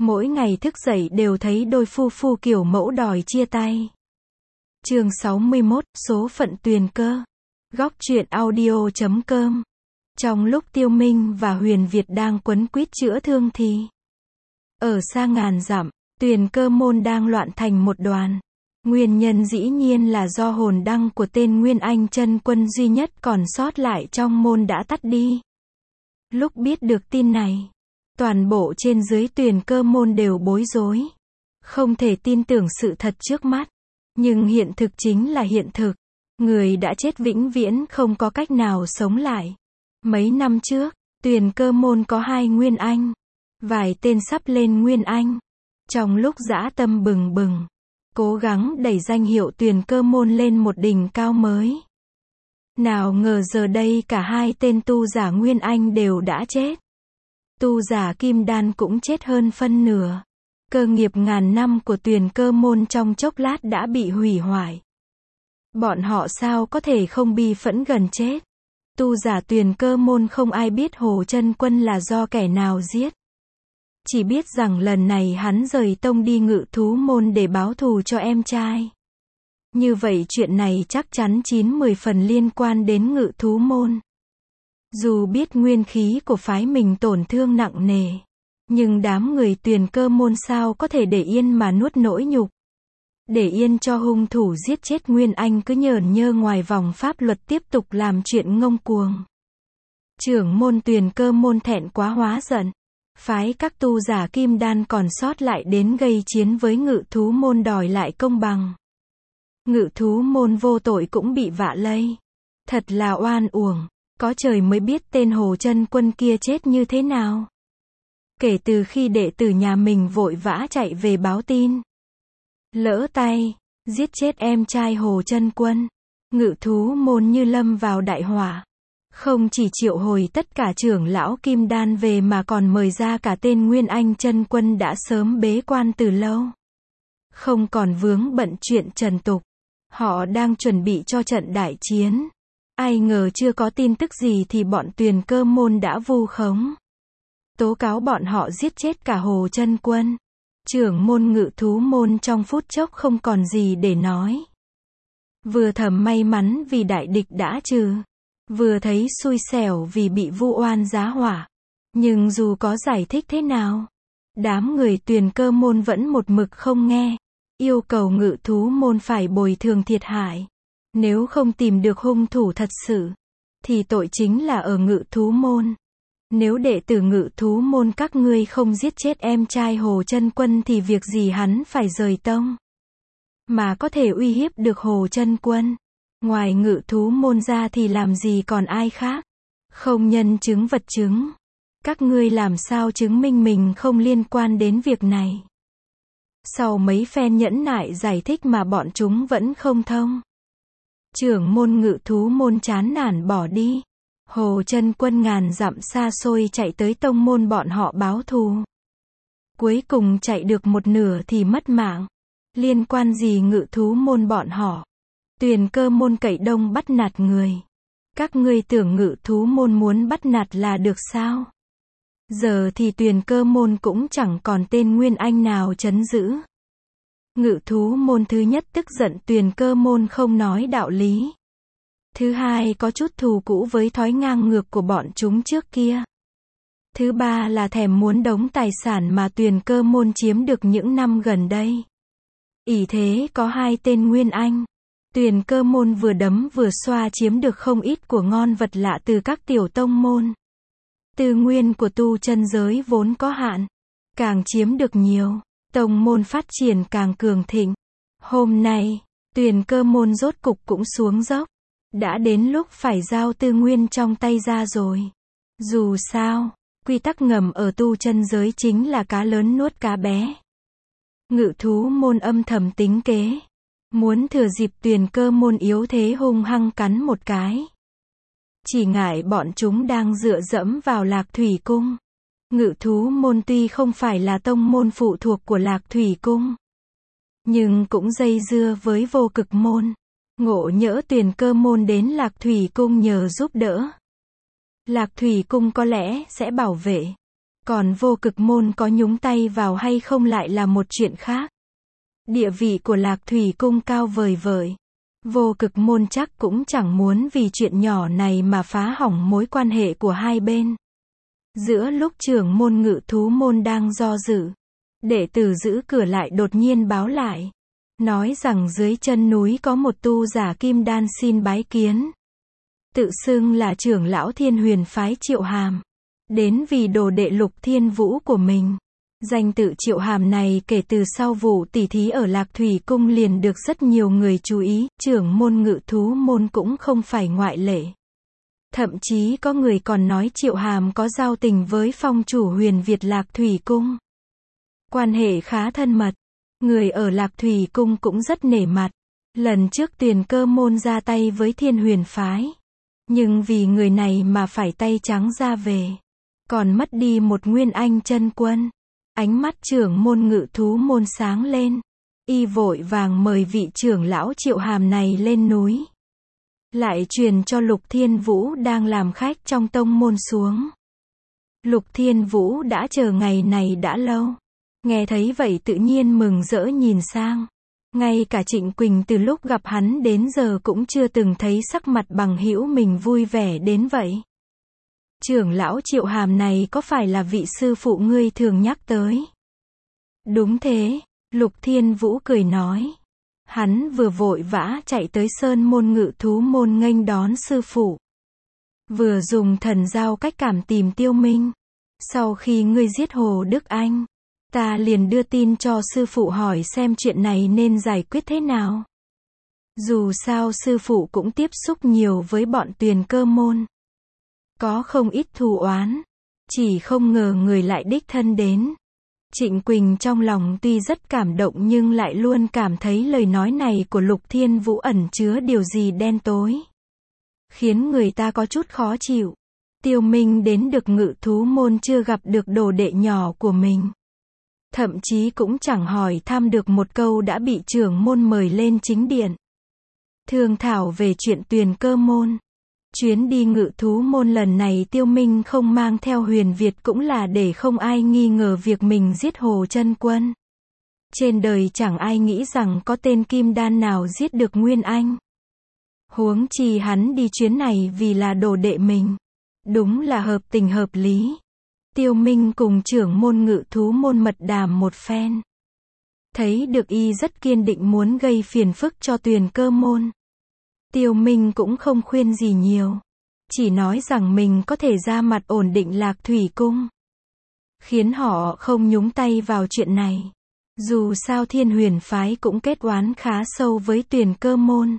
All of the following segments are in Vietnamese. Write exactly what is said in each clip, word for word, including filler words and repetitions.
Mỗi ngày thức dậy đều thấy đôi phu phu kiểu mẫu đòi chia tay. Chương sáu mươi mốt, số phận Tuyền Cơ. Góc truyện audio chấm com. Trong lúc Tiêu Minh và Huyền Việt đang quấn quýt chữa thương thì ở xa ngàn dặm, Tuyền Cơ môn đang loạn thành một đoàn. Nguyên nhân dĩ nhiên là do hồn đăng của tên Nguyên Anh chân quân duy nhất còn sót lại trong môn đã tắt đi. Lúc biết được tin này, toàn bộ trên dưới Tuyền Cơ môn đều bối rối. Không thể tin tưởng sự thật trước mắt. Nhưng hiện thực chính là hiện thực. Người đã chết vĩnh viễn không có cách nào sống lại. Mấy năm trước, Tuyền Cơ môn có hai Nguyên Anh. Vài tên sắp lên Nguyên Anh. Trong lúc dã tâm bừng bừng, cố gắng đẩy danh hiệu Tuyền Cơ môn lên một đỉnh cao mới. Nào ngờ giờ đây cả hai tên tu giả Nguyên Anh đều đã chết. Tu giả Kim Đan cũng chết hơn phân nửa. Cơ nghiệp ngàn năm của Tuyền Cơ môn trong chốc lát đã bị hủy hoại. Bọn họ sao có thể không bi phẫn gần chết. Tu giả Tuyền Cơ môn không ai biết Hồ Chân Quân là do kẻ nào giết. Chỉ biết rằng lần này hắn rời tông đi Ngự Thú môn để báo thù cho em trai. Như vậy chuyện này chắc chắn chín mười phần liên quan đến Ngự Thú môn. Dù biết nguyên khí của phái mình tổn thương nặng nề, nhưng đám người Tuyền Cơ môn sao có thể để yên mà nuốt nỗi nhục. Để yên cho hung thủ giết chết Nguyên Anh cứ nhởn nhơ ngoài vòng pháp luật tiếp tục làm chuyện ngông cuồng. Trưởng môn Tuyền Cơ môn thẹn quá hóa giận. Phái các tu giả Kim Đan còn sót lại đến gây chiến với Ngự Thú môn đòi lại công bằng. Ngự Thú môn vô tội cũng bị vạ lây. Thật là oan uổng. Có trời mới biết tên Hồ Chân Quân kia chết như thế nào. Kể từ khi đệ tử nhà mình vội vã chạy về báo tin, lỡ tay, giết chết em trai Hồ Chân Quân, Ngự Thú môn như lâm vào đại họa. Không chỉ triệu hồi tất cả trưởng lão Kim Đan về mà còn mời ra cả tên Nguyên Anh chân quân đã sớm bế quan từ lâu. Không còn vướng bận chuyện trần tục. Họ đang chuẩn bị cho trận đại chiến. Ai ngờ chưa có tin tức gì thì bọn Tuyền Cơ môn đã vu khống. Tố cáo bọn họ giết chết cả Hồ Chân Quân. Trưởng môn Ngự Thú môn trong phút chốc không còn gì để nói. Vừa thầm may mắn vì đại địch đã trừ. Vừa thấy xui xẻo vì bị vu oan giá hỏa. Nhưng dù có giải thích thế nào, đám người Tuyền Cơ môn vẫn một mực không nghe. Yêu cầu Ngự Thú môn phải bồi thường thiệt hại. Nếu không tìm được hung thủ thật sự, thì tội chính là ở Ngự Thú môn. Nếu đệ tử Ngự Thú môn các ngươi không giết chết em trai Hồ Chân Quân thì việc gì hắn phải rời tông. Mà có thể uy hiếp được Hồ Chân Quân. Ngoài Ngự Thú môn ra thì làm gì còn ai khác. Không nhân chứng vật chứng. Các ngươi làm sao chứng minh mình không liên quan đến việc này. Sau mấy phen nhẫn nại giải thích mà bọn chúng vẫn không thông. Trưởng môn Ngự Thú môn chán nản bỏ đi. Hồ Chân Quân ngàn dặm xa xôi chạy tới tông môn bọn họ báo thù. Cuối cùng chạy được một nửa thì mất mạng. Liên quan gì Ngự Thú môn bọn họ. Tuyền Cơ môn cậy đông bắt nạt người. Các ngươi tưởng Ngự Thú môn muốn bắt nạt là được sao? Giờ thì Tuyền Cơ môn cũng chẳng còn tên Nguyên Anh nào trấn giữ. Ngự Thú môn thứ nhất tức giận Tuyền Cơ môn không nói đạo lý. Thứ hai có chút thù cũ với thói ngang ngược của bọn chúng trước kia. Thứ ba là thèm muốn đống tài sản mà Tuyền Cơ môn chiếm được những năm gần đây. Ỷ thế có hai tên Nguyên Anh. Tuyền Cơ môn vừa đấm vừa xoa chiếm được không ít của ngon vật lạ từ các tiểu tông môn. Tư nguyên của tu chân giới vốn có hạn. Càng chiếm được nhiều, tông môn phát triển càng cường thịnh. Hôm nay, Tuyền Cơ môn rốt cục cũng xuống dốc. Đã đến lúc phải giao tư nguyên trong tay ra rồi. Dù sao, quy tắc ngầm ở tu chân giới chính là cá lớn nuốt cá bé. Ngự Thú môn âm thầm tính kế. Muốn thừa dịp Tuyền Cơ môn yếu thế hung hăng cắn một cái. Chỉ ngại bọn chúng đang dựa dẫm vào Lạc Thủy Cung. Ngự Thú môn tuy không phải là tông môn phụ thuộc của Lạc Thủy Cung, nhưng cũng dây dưa với Vô Cực môn. Ngộ nhỡ Tuyền Cơ môn đến Lạc Thủy Cung nhờ giúp đỡ. Lạc Thủy Cung có lẽ sẽ bảo vệ. Còn vô cực môn có nhúng tay vào hay không lại là một chuyện khác. Địa vị của Lạc Thủy Cung cao vời vợi. Vô cực môn chắc cũng chẳng muốn vì chuyện nhỏ này mà phá hỏng mối quan hệ của hai bên. Giữa lúc trưởng môn Ngự Thú môn đang do dự, đệ tử giữ cửa lại đột nhiên báo lại, nói rằng dưới chân núi có một tu giả kim đan xin bái kiến. Tự xưng là trưởng lão Thiên Huyền phái Triệu Hàm, đến vì đồ đệ Lục Thiên Vũ của mình. Danh tự Triệu Hàm này kể từ sau vụ tỉ thí ở Lạc Thủy Cung liền được rất nhiều người chú ý, trưởng môn Ngự Thú môn cũng không phải ngoại lệ. Thậm chí có người còn nói Triệu Hàm có giao tình với phong chủ Huyền Việt Lạc Thủy Cung. Quan hệ khá thân mật, người ở Lạc Thủy Cung cũng rất nể mặt. Lần trước Tuyền Cơ môn ra tay với Thiên Huyền phái, nhưng vì người này mà phải tay trắng ra về, còn mất đi một nguyên anh chân quân. Ánh mắt trưởng môn Ngự Thú môn sáng lên, y vội vàng mời vị trưởng lão Triệu Hàm này lên núi. Lại truyền cho Lục Thiên Vũ đang làm khách trong tông môn xuống. Lục Thiên Vũ đã chờ ngày này đã lâu. Nghe thấy vậy tự nhiên mừng rỡ nhìn sang. Ngay cả Trịnh Quỳnh từ lúc gặp hắn đến giờ cũng chưa từng thấy sắc mặt bằng hữu mình vui vẻ đến vậy. Trưởng lão Triệu Hàm này có phải là vị sư phụ ngươi thường nhắc tới? Đúng thế, Lục Thiên Vũ cười nói. Hắn vừa vội vã chạy tới Sơn môn Ngự Thú môn nghênh đón sư phụ. Vừa dùng thần giao cách cảm tìm Tiêu Minh. Sau khi ngươi giết Hồ Đức Anh, ta liền đưa tin cho sư phụ hỏi xem chuyện này nên giải quyết thế nào. Dù sao sư phụ cũng tiếp xúc nhiều với bọn Tuyền Cơ môn. Có không ít thù oán, chỉ không ngờ người lại đích thân đến. Trịnh Quỳnh trong lòng tuy rất cảm động nhưng lại luôn cảm thấy lời nói này của Lục Thiên Vũ ẩn chứa điều gì đen tối, khiến người ta có chút khó chịu. Tiêu Minh đến được Ngự Thú môn chưa gặp được đồ đệ nhỏ của mình. Thậm chí cũng chẳng hỏi thăm được một câu đã bị trưởng môn mời lên chính điện. Thương thảo về chuyện Tuyền Cơ môn. Chuyến đi Ngự Thú môn lần này Tiêu Minh không mang theo Huyền Việt cũng là để không ai nghi ngờ việc mình giết Hồ Chân Quân. Trên đời chẳng ai nghĩ rằng có tên kim đan nào giết được Nguyên Anh. Huống chi hắn đi chuyến này vì là đồ đệ mình. Đúng là hợp tình hợp lý. Tiêu Minh cùng trưởng môn Ngự Thú môn mật đàm một phen. Thấy được y rất kiên định muốn gây phiền phức cho Tuyền Cơ môn. Tiêu Minh cũng không khuyên gì nhiều. Chỉ nói rằng mình có thể ra mặt ổn định Lạc Thủy Cung. Khiến họ không nhúng tay vào chuyện này. Dù sao Thiên Huyền phái cũng kết oán khá sâu với Tuyền Cơ môn.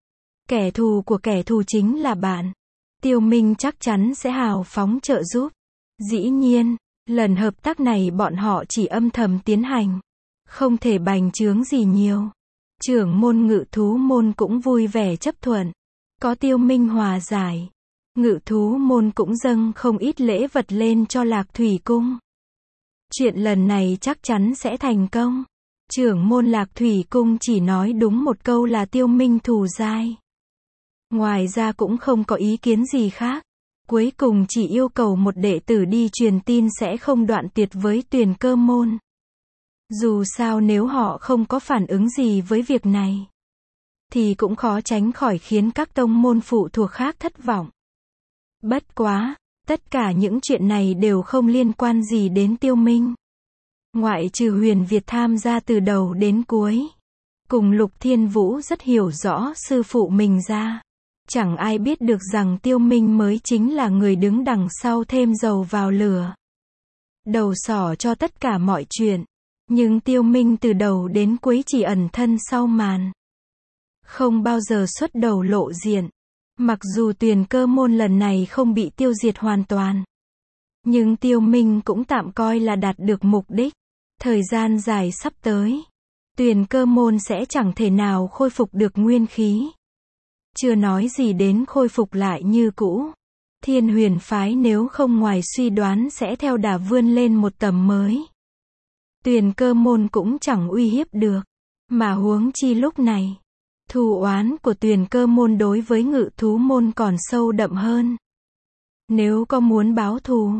Kẻ thù của kẻ thù chính là bạn. Tiêu Minh chắc chắn sẽ hào phóng trợ giúp. Dĩ nhiên, lần hợp tác này bọn họ chỉ âm thầm tiến hành. Không thể bành trướng gì nhiều. Trưởng môn Ngự Thú môn cũng vui vẻ chấp thuận. Có Tiêu Minh hòa giải. Ngự Thú môn cũng dâng không ít lễ vật lên cho Lạc Thủy Cung. Chuyện lần này chắc chắn sẽ thành công. Trưởng môn Lạc Thủy Cung chỉ nói đúng một câu là Tiêu Minh thù dai. Ngoài ra cũng không có ý kiến gì khác. Cuối cùng chỉ yêu cầu một đệ tử đi truyền tin sẽ không đoạn tuyệt với Tuyền Cơ môn. Dù sao nếu họ không có phản ứng gì với việc này, thì cũng khó tránh khỏi khiến các tông môn phụ thuộc khác thất vọng. Bất quá, tất cả những chuyện này đều không liên quan gì đến Tiêu Minh. Ngoại trừ Huyền Việt tham gia từ đầu đến cuối. Cùng Lục Thiên Vũ rất hiểu rõ sư phụ mình ra. Chẳng ai biết được rằng Tiêu Minh mới chính là người đứng đằng sau thêm dầu vào lửa. Đầu sỏ cho tất cả mọi chuyện. Nhưng Tiêu Minh từ đầu đến cuối chỉ ẩn thân sau màn. Không bao giờ xuất đầu lộ diện. Mặc dù Tuyền Cơ môn lần này không bị tiêu diệt hoàn toàn. Nhưng Tiêu Minh cũng tạm coi là đạt được mục đích. Thời gian dài sắp tới. Tuyền Cơ môn sẽ chẳng thể nào khôi phục được nguyên khí. Chưa nói gì đến khôi phục lại như cũ. Thiên Huyền phái nếu không ngoài suy đoán sẽ theo đà vươn lên một tầm mới. Tuyền Cơ môn cũng chẳng uy hiếp được. Mà huống chi lúc này, thù oán của Tuyền Cơ môn đối với Ngự Thú môn còn sâu đậm hơn. Nếu có muốn báo thù,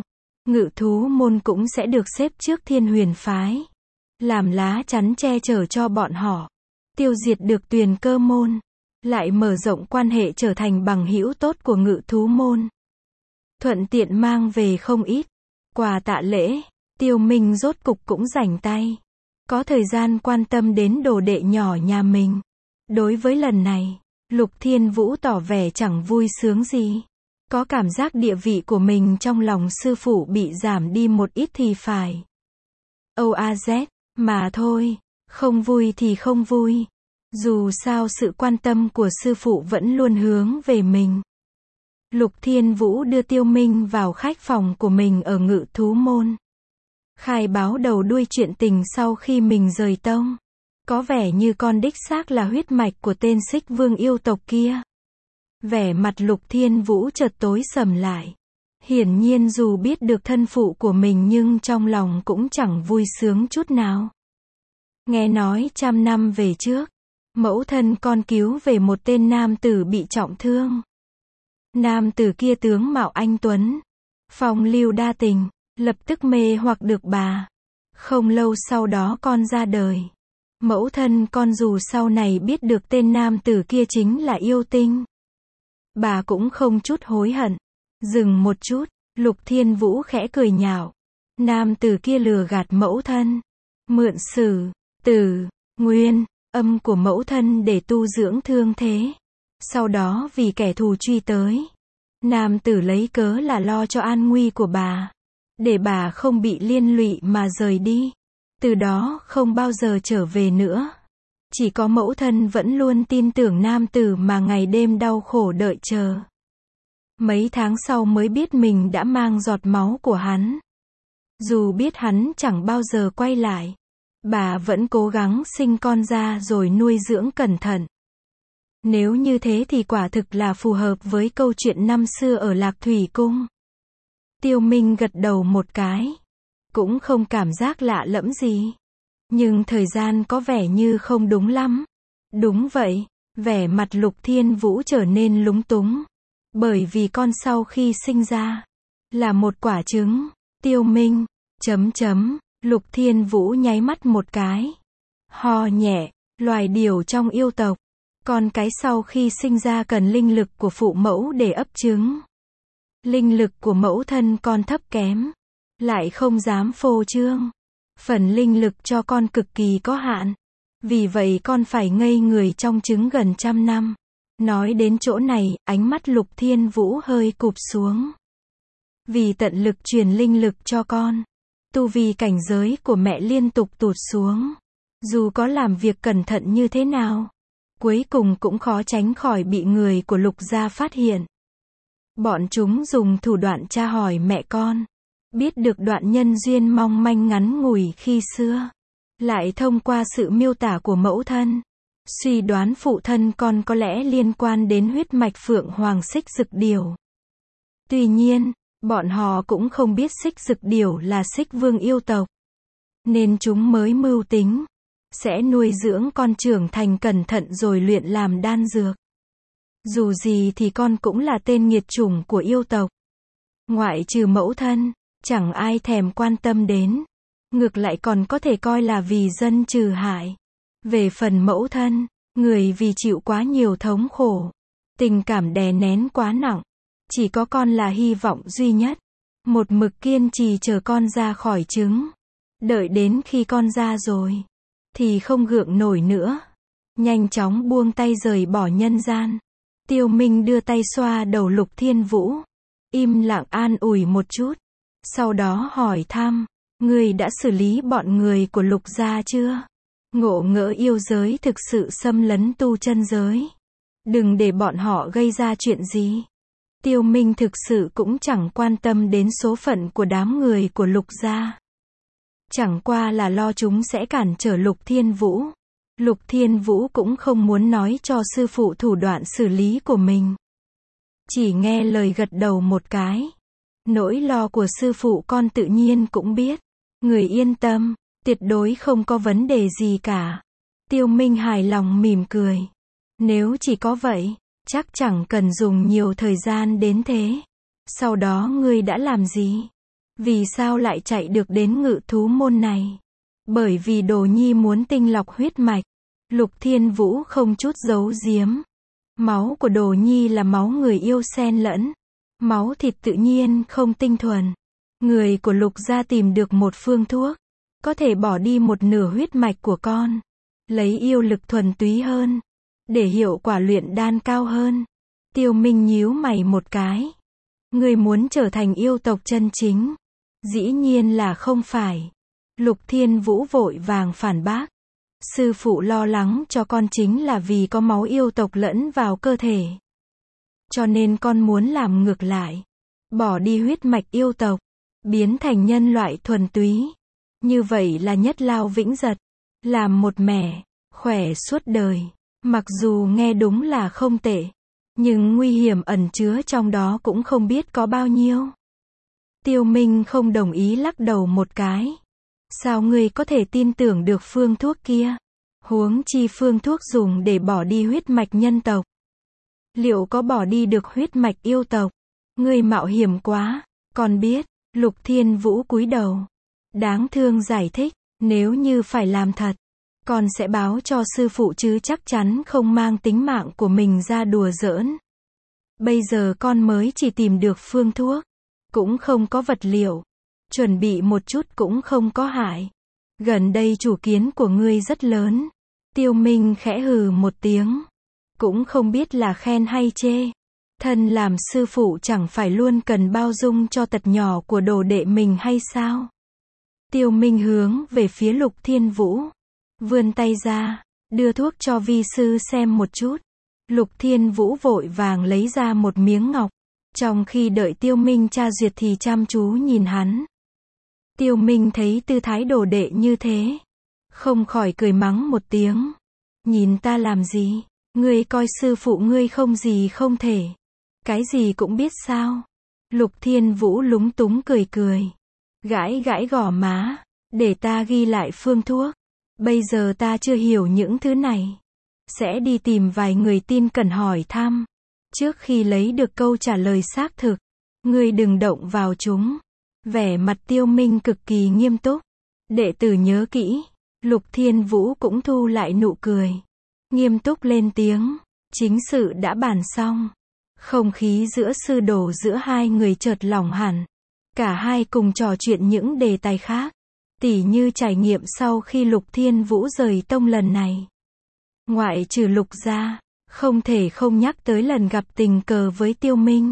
Ngự thú môn cũng sẽ được xếp trước Thiên Huyền phái, làm lá chắn che chở cho bọn họ, tiêu diệt được Tuyền Cơ môn, lại mở rộng quan hệ trở thành bằng hữu tốt của Ngự thú môn. Thuận tiện mang về không ít quà tạ lễ, Tiêu Minh rốt cục cũng rảnh tay, có thời gian quan tâm đến đồ đệ nhỏ nhà mình. Đối với lần này, Lục Thiên Vũ tỏ vẻ chẳng vui sướng gì, có cảm giác địa vị của mình trong lòng sư phụ bị giảm đi một ít thì phải. âu a zét, mà thôi, không vui thì không vui. Dù sao sự quan tâm của sư phụ vẫn luôn hướng về mình. Lục Thiên Vũ đưa Tiêu Minh vào khách phòng của mình ở Ngự thú môn, khai báo đầu đuôi chuyện tình sau khi mình rời tông. Có vẻ như con đích xác là huyết mạch của tên Xích Vương yêu tộc kia. Vẻ mặt Lục Thiên Vũ chợt tối sầm lại. Hiển nhiên dù biết được thân phụ của mình nhưng trong lòng cũng chẳng vui sướng chút nào. Nghe nói trăm năm về trước, mẫu thân con cứu về một tên nam tử bị trọng thương. Nam tử kia tướng mạo anh tuấn, phong lưu đa tình, lập tức mê hoặc được bà. Không lâu sau đó con ra đời. Mẫu thân con dù sau này biết được tên nam tử kia chính là yêu tinh, bà cũng không chút hối hận. Dừng một chút, Lục Thiên Vũ khẽ cười nhạo. Nam tử kia lừa gạt mẫu thân, mượn sử, tử, nguyên, âm của mẫu thân để tu dưỡng thương thế. Sau đó vì kẻ thù truy tới, nam tử lấy cớ là lo cho an nguy của bà, để bà không bị liên lụy mà rời đi. Từ đó không bao giờ trở về nữa. Chỉ có mẫu thân vẫn luôn tin tưởng nam tử mà ngày đêm đau khổ đợi chờ. Mấy tháng sau mới biết mình đã mang giọt máu của hắn. Dù biết hắn chẳng bao giờ quay lại, bà vẫn cố gắng sinh con ra rồi nuôi dưỡng cẩn thận. Nếu như thế thì quả thực là phù hợp với câu chuyện năm xưa ở Lạc Thủy Cung. Tiêu Minh gật đầu một cái, cũng không cảm giác lạ lẫm gì. Nhưng thời gian có vẻ như không đúng lắm. Đúng vậy, vẻ mặt Lục Thiên Vũ trở nên lúng túng. Bởi vì con sau khi sinh ra, là một quả trứng. Tiêu Minh, chấm chấm, Lục Thiên Vũ nháy mắt một cái. Ho nhẹ, loài điểu trong yêu tộc. Con cái sau khi sinh ra cần linh lực của phụ mẫu để ấp trứng. Linh lực của mẫu thân con thấp kém, lại không dám phô trương. Phần linh lực cho con cực kỳ có hạn. Vì vậy con phải ngây người trong trứng gần trăm năm. Nói đến chỗ này, ánh mắt Lục Thiên Vũ hơi cụp xuống. Vì tận lực truyền linh lực cho con, tu vi cảnh giới của mẹ liên tục tụt xuống. Dù có làm việc cẩn thận như thế nào, cuối cùng cũng khó tránh khỏi bị người của Lục gia phát hiện. Bọn chúng dùng thủ đoạn tra hỏi mẹ con, biết được đoạn nhân duyên mong manh ngắn ngủi khi xưa. Lại thông qua sự miêu tả của mẫu thân, suy đoán phụ thân con có lẽ liên quan đến huyết mạch Phượng Hoàng Xích Dực Điểu. Tuy nhiên, bọn họ cũng không biết Xích Dực Điểu là Xích Vương yêu tộc, nên chúng mới mưu tính sẽ nuôi dưỡng con trưởng thành cẩn thận rồi luyện làm đan dược. Dù gì thì con cũng là tên nghiệt chủng của yêu tộc. Ngoại trừ mẫu thân, chẳng ai thèm quan tâm đến. Ngược lại còn có thể coi là vì dân trừ hại. Về phần mẫu thân, người vì chịu quá nhiều thống khổ, tình cảm đè nén quá nặng, chỉ có con là hy vọng duy nhất. Một mực kiên trì chờ con ra khỏi trứng. Đợi đến khi con ra rồi, thì không gượng nổi nữa. Nhanh chóng buông tay rời bỏ nhân gian. Tiêu Minh đưa tay xoa đầu Lục Thiên Vũ, im lặng an ủi một chút. Sau đó hỏi thăm, ngươi đã xử lý bọn người của Lục gia chưa? Ngộ ngỡ yêu giới thực sự xâm lấn tu chân giới. Đừng để bọn họ gây ra chuyện gì. Tiêu Minh thực sự cũng chẳng quan tâm đến số phận của đám người của Lục gia. Chẳng qua là lo chúng sẽ cản trở Lục Thiên Vũ. Lục Thiên Vũ cũng không muốn nói cho sư phụ thủ đoạn xử lý của mình. Chỉ nghe lời gật đầu một cái. Nỗi lo của sư phụ con tự nhiên cũng biết. Người yên tâm, tuyệt đối không có vấn đề gì cả. Tiêu Minh hài lòng mỉm cười. Nếu chỉ có vậy, chắc chẳng cần dùng nhiều thời gian đến thế. Sau đó ngươi đã làm gì? Vì sao lại chạy được đến Ngự thú môn này? Bởi vì Đồ Nhi muốn tinh lọc huyết mạch. Lục Thiên Vũ không chút giấu giếm. Máu của Đồ Nhi là máu người yêu xen lẫn. Máu thịt tự nhiên không tinh thuần. Người của Lục gia tìm được một phương thuốc. Có thể bỏ đi một nửa huyết mạch của con. Lấy yêu lực thuần túy hơn. Để hiệu quả luyện đan cao hơn. Tiêu Minh nhíu mày một cái. Người muốn trở thành yêu tộc chân chính. Dĩ nhiên là không phải. Lục Thiên Vũ vội vàng phản bác. Sư phụ lo lắng cho con chính là vì có máu yêu tộc lẫn vào cơ thể. Cho nên con muốn làm ngược lại. Bỏ đi huyết mạch yêu tộc. Biến thành nhân loại thuần túy. Như vậy là nhất lao vĩnh giật. Làm một mẻ. Khỏe suốt đời. Mặc dù nghe đúng là không tệ. Nhưng nguy hiểm ẩn chứa trong đó cũng không biết có bao nhiêu. Tiêu Minh không đồng ý lắc đầu một cái. Sao ngươi có thể tin tưởng được phương thuốc kia? Huống chi phương thuốc dùng để bỏ đi huyết mạch nhân tộc. Liệu có bỏ đi được huyết mạch yêu tộc? Ngươi mạo hiểm quá. Con biết. Lục Thiên Vũ cúi đầu. Đáng thương giải thích. Nếu như phải làm thật. Con sẽ báo cho sư phụ chứ chắc chắn không mang tính mạng của mình ra đùa giỡn. Bây giờ con mới chỉ tìm được phương thuốc. Cũng không có vật liệu. Chuẩn bị một chút cũng không có hại. Gần đây chủ kiến của ngươi rất lớn. Tiêu Minh khẽ hừ một tiếng. Cũng không biết là khen hay chê. Thân làm sư phụ chẳng phải luôn cần bao dung cho tật nhỏ của đồ đệ mình hay sao? Tiêu Minh hướng về phía Lục Thiên Vũ. Vươn tay ra. Đưa thuốc cho vi sư xem một chút. Lục Thiên Vũ vội vàng lấy ra một miếng ngọc. Trong khi đợi Tiêu Minh tra duyệt thì chăm chú nhìn hắn. Tiêu Minh thấy tư thái đồ đệ như thế. Không khỏi cười mắng một tiếng. Nhìn ta làm gì? Ngươi coi sư phụ ngươi không gì không thể. Cái gì cũng biết sao? Lục Thiên Vũ lúng túng cười cười. Gãi gãi gò má. Để ta ghi lại phương thuốc. Bây giờ ta chưa hiểu những thứ này. Sẽ đi tìm vài người tin cẩn hỏi thăm. Trước khi lấy được câu trả lời xác thực. Ngươi đừng động vào chúng. Vẻ mặt Tiêu Minh cực kỳ nghiêm túc. Đệ tử nhớ kỹ. Lục Thiên Vũ cũng thu lại nụ cười. Nghiêm túc lên tiếng. Chính sự đã bàn xong. Không khí giữa sư đồ giữa hai người chợt lỏng hẳn. Cả hai cùng trò chuyện những đề tài khác. Tỉ như trải nghiệm sau khi Lục Thiên Vũ rời tông lần này. Ngoại trừ Lục gia, không thể không nhắc tới lần gặp tình cờ với Tiêu Minh.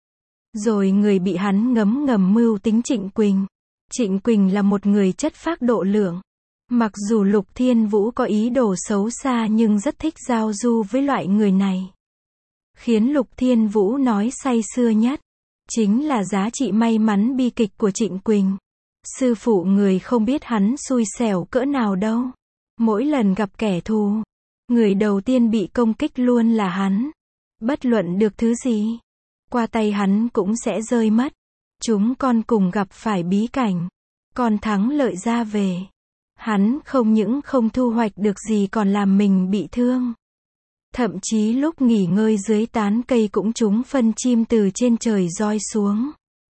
Rồi người bị hắn ngấm ngầm mưu tính Trịnh Quỳnh. Trịnh Quỳnh là một người chất phác độ lượng. Mặc dù Lục Thiên Vũ có ý đồ xấu xa nhưng rất thích giao du với loại người này. Khiến Lục Thiên Vũ nói say sưa nhất. Chính là giá trị may mắn bi kịch của Trịnh Quỳnh. Sư phụ người không biết hắn xui xẻo cỡ nào đâu. Mỗi lần gặp kẻ thù, người đầu tiên bị công kích luôn là hắn. Bất luận được thứ gì, qua tay hắn cũng sẽ rơi mất. Chúng con cùng gặp phải bí cảnh. Con thắng lợi ra về. Hắn không những không thu hoạch được gì còn làm mình bị thương. Thậm chí lúc nghỉ ngơi dưới tán cây cũng trúng phân chim từ trên trời roi xuống.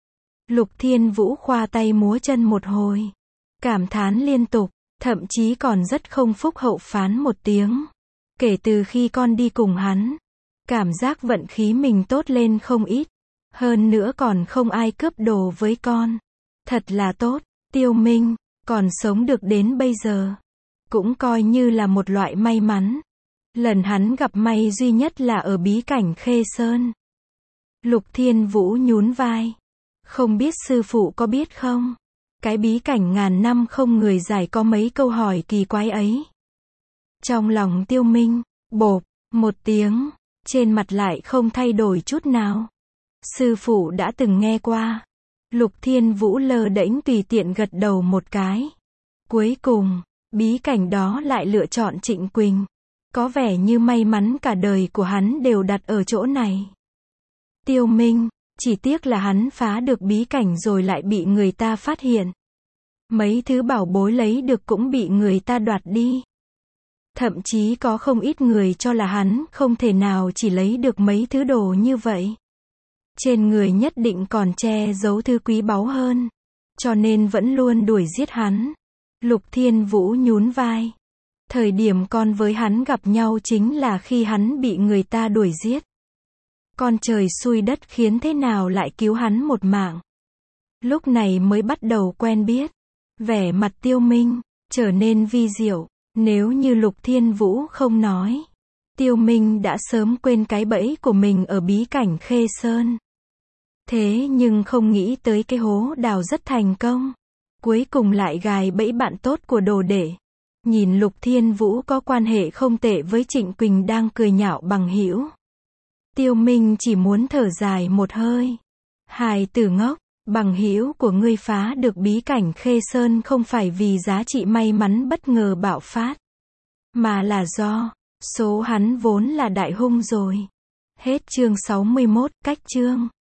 Lục Thiên Vũ khoa tay múa chân một hồi. Cảm thán liên tục, thậm chí còn rất không phúc hậu phán một tiếng. Kể từ khi con đi cùng hắn, cảm giác vận khí mình tốt lên không ít. Hơn nữa còn không ai cướp đồ với con. Thật là tốt, Tiêu Minh, còn sống được đến bây giờ. Cũng coi như là một loại may mắn. Lần hắn gặp may duy nhất là ở bí cảnh Khê Sơn. Lục Thiên Vũ nhún vai. Không biết sư phụ có biết không? Cái bí cảnh ngàn năm không người giải có mấy câu hỏi kỳ quái ấy. Trong lòng Tiêu Minh, bộp, một tiếng, trên mặt lại không thay đổi chút nào. Sư phụ đã từng nghe qua. Lục Thiên Vũ lơ đễnh tùy tiện gật đầu một cái. Cuối cùng, bí cảnh đó lại lựa chọn Trịnh Quỳnh. Có vẻ như may mắn cả đời của hắn đều đặt ở chỗ này. Tiêu Minh, chỉ tiếc là hắn phá được bí cảnh rồi lại bị người ta phát hiện. Mấy thứ bảo bối lấy được cũng bị người ta đoạt đi. Thậm chí có không ít người cho là hắn không thể nào chỉ lấy được mấy thứ đồ như vậy. Trên người nhất định còn che giấu thứ quý báu hơn. cho nên vẫn luôn đuổi giết hắn. Lục Thiên Vũ nhún vai. Thời điểm con với hắn gặp nhau chính là khi hắn bị người ta đuổi giết. Con trời xui đất khiến thế nào lại cứu hắn một mạng. Lúc này mới bắt đầu quen biết. Vẻ mặt Tiêu Minh trở nên vi diệu. Nếu như Lục Thiên Vũ không nói, Tiêu Minh đã sớm quên cái bẫy của mình ở bí cảnh Khê Sơn. Thế nhưng không nghĩ tới cái hố đào rất thành công. Cuối cùng lại gài bẫy bạn tốt của đồ đệ. Nhìn Lục Thiên Vũ có quan hệ không tệ với Trịnh Quỳnh đang cười nhạo bằng hữu. Tiêu Minh chỉ muốn thở dài một hơi. Hài tử ngốc, bằng hữu của ngươi phá được bí cảnh Khê Sơn không phải vì giá trị may mắn bất ngờ bạo phát, mà là do số hắn vốn là đại hung rồi. Hết chương sáu mươi mốt, cách chương.